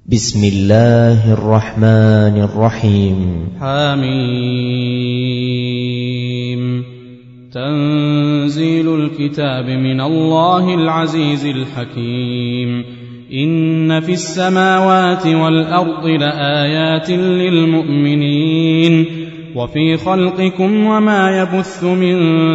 بسم الله الرحمن الرحيم. حميم. تنزيل الكتاب من الله العزيز الحكيم. إن في السماوات والأرض لآيات للمؤمنين وفي خلقكم وما يبث من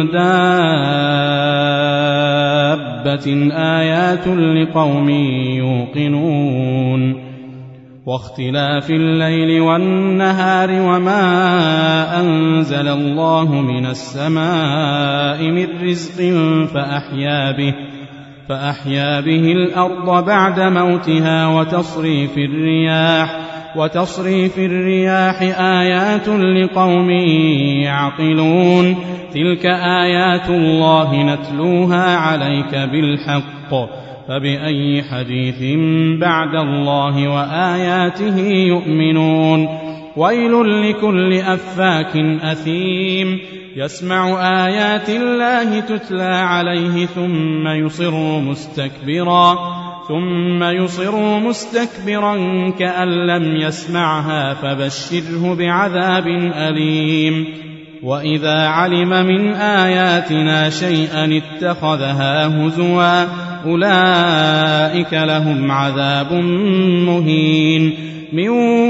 دابة آيات لقوم يوقنون. واختلاف الليل والنهار وما أنزل الله من السماء من رزق فأحيا به الأرض بعد موتها وتصريف الرياح آيات لقوم يعقلون. تلك آيات الله نتلوها عليك بالحق فبأي حديث بعد الله وآياته يؤمنون. ويل لكل أفاك أثيم يسمع آيات الله تتلى عليه ثم يصر مستكبرا كأن لم يسمعها فبشره بعذاب أليم. وإذا علم من آياتنا شيئا اتخذها هزوا أولئك لهم عذاب مهين من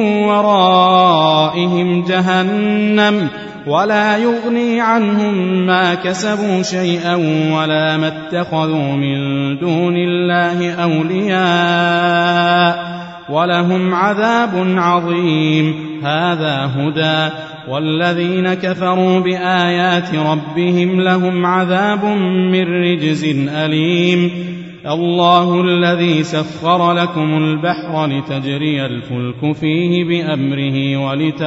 ورائهم جهنم ولا يغني عنهم ما كسبوا شيئا ولا ما اتخذوا من دون الله أولياء ولهم عذاب عظيم. هذا هدى والذين كفروا بآيات ربهم لهم عذاب من رجز أليم. الله الذي سخر لكم البحر لتجري الفلك فيه بأمره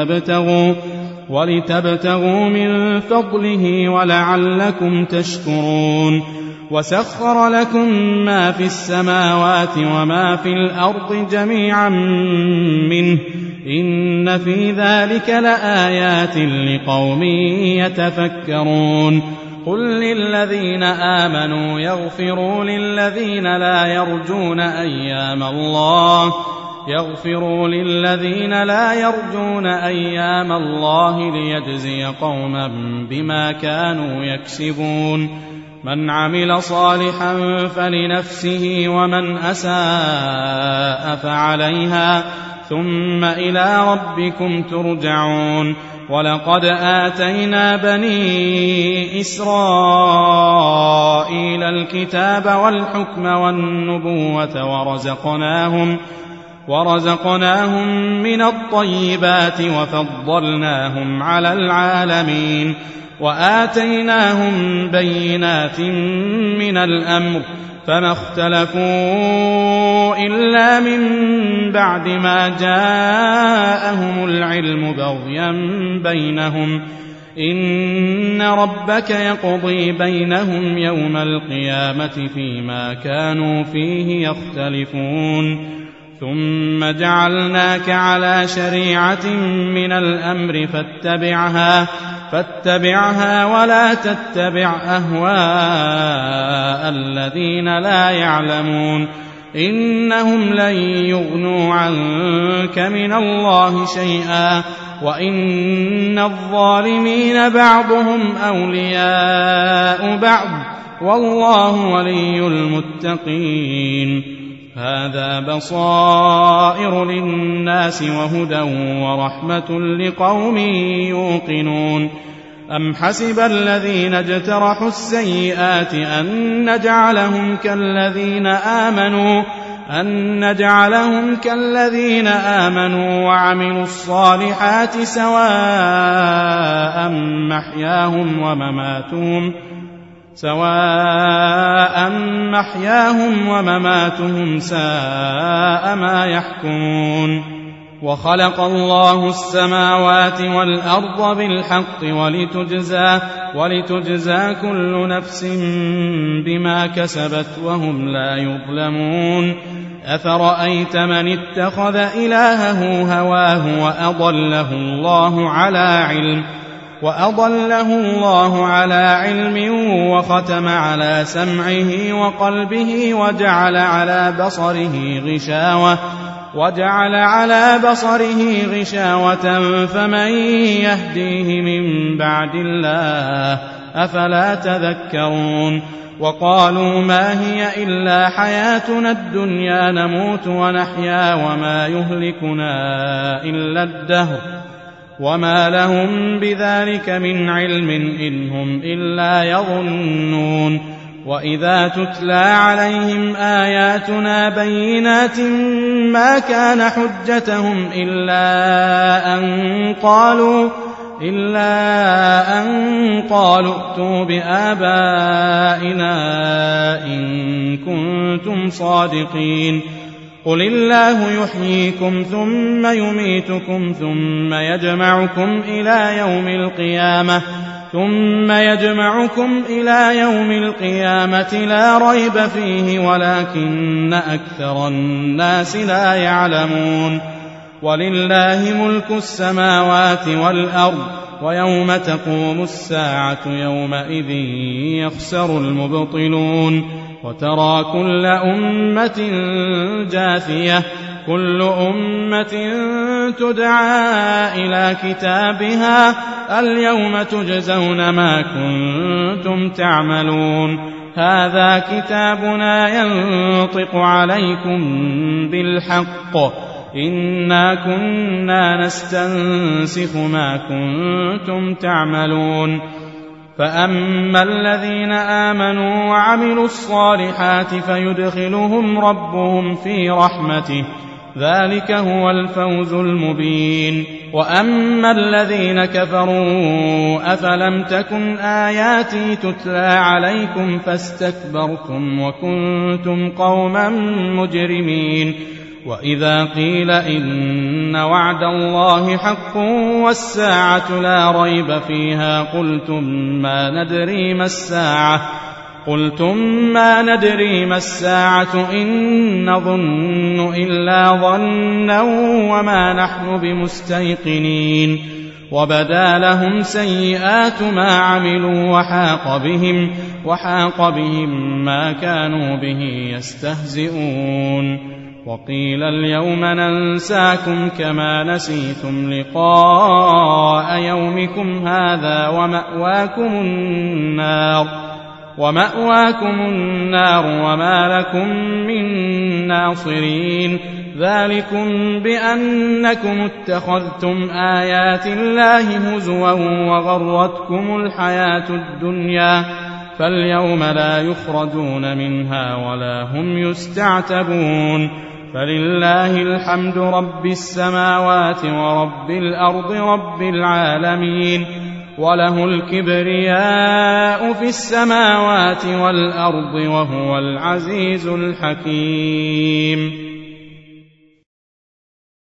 ولتبتغوا من فضله ولعلكم تشكرون. وسخر لكم ما في السماوات وما في الأرض جميعا منه إن في ذلك لآيات لقوم يتفكرون. قل للذين آمنوا يغفروا للذين لا يرجون أيام الله ليجزي قوما بما كانوا يكسبون. من عمل صالحا فلنفسه ومن أساء فعليها ثم إلى ربكم ترجعون. ولقد آتينا بني إسرائيل الكتاب والحكم والنبوة ورزقناهم من الطيبات وفضلناهم على العالمين. وآتيناهم بينات من الأمر فما اختلفوا إلا من بعد ما جاءهم العلم بغيا بينهم. إن ربك يقضي بينهم يوم القيامة فيما كانوا فيه يختلفون. ثم جعلناك على شريعة من الأمر فاتبعها ولا تتبع أهواء الذين لا يعلمون. إنهم لن يغنوا عنك من الله شيئا وإن الظالمين بعضهم أولياء بعض والله ولي المتقين. هذا بصائر للناس وهدى ورحمة لقوم يوقنون. أم حسب الذين اجترحوا السيئات أن نجعلهم كالذين آمنوا وعملوا الصالحات سواء محياهم ومماتهم ساء ما يحكمون. وخلق الله السماوات والأرض بالحق ولتجزى كل نفس بما كسبت وهم لا يظلمون. أفرأيت من اتخذ إلهه هواه وأضله الله على علم وختم على سمعه وقلبه وجعل على بصره غشاوة وجعل على بصره غشاوة فمن يهديه من بعد الله أفلا تذكرون وقالوا ما هي إلا حياتنا الدنيا نموت ونحيا وما يهلكنا إلا الدهر وما لهم بذلك من علم إن هم إلا يظنون وإذا تتلى عليهم آياتنا بينات ما كان حجتهم إلا أن قالوا ائتوا بآبائنا إن كنتم صادقين قل الله يحييكم ثم يميتكم ثم يجمعكم إلى يوم القيامة لا ريب فيه ولكن أكثر الناس لا يعلمون ولله ملك السماوات والأرض ويوم تقوم الساعة يومئذ يخسر المبطلون وترى كل أمة جاثية كل أمة تدعى إلى كتابها اليوم تجزون ما كنتم تعملون هذا كتابنا ينطق عليكم بالحق إنا كنا نستنسخ ما كنتم تعملون فأما الذين آمنوا وعملوا الصالحات فيدخلهم ربهم في رحمته ذلك هو الفوز المبين وأما الذين كفروا أفلم تكن آياتي تتلى عليكم فاستكبرتم وكنتم قوما مجرمين وإذا قيل إن وعد الله حق والساعة لا ريب فيها قلتم ما ندري ما الساعة إن نظن إلا ظنا وما نحن بمستيقنين وبدا لهم سيئات ما عملوا وحاق بهم ما كانوا به يستهزئون وقيل اليوم ننساكم كما نسيتم لقاء يومكم هذا ومأواكم النار وما لكم من ناصرين ذلكم بأنكم اتخذتم آيات الله هزوا وغرتكم الحياة الدنيا فاليوم لا يخرجون منها ولا هم يستعتبون فلله الحمد رب السماوات ورب الأرض رب العالمين وله الكبرياء في السماوات والأرض وهو العزيز الحكيم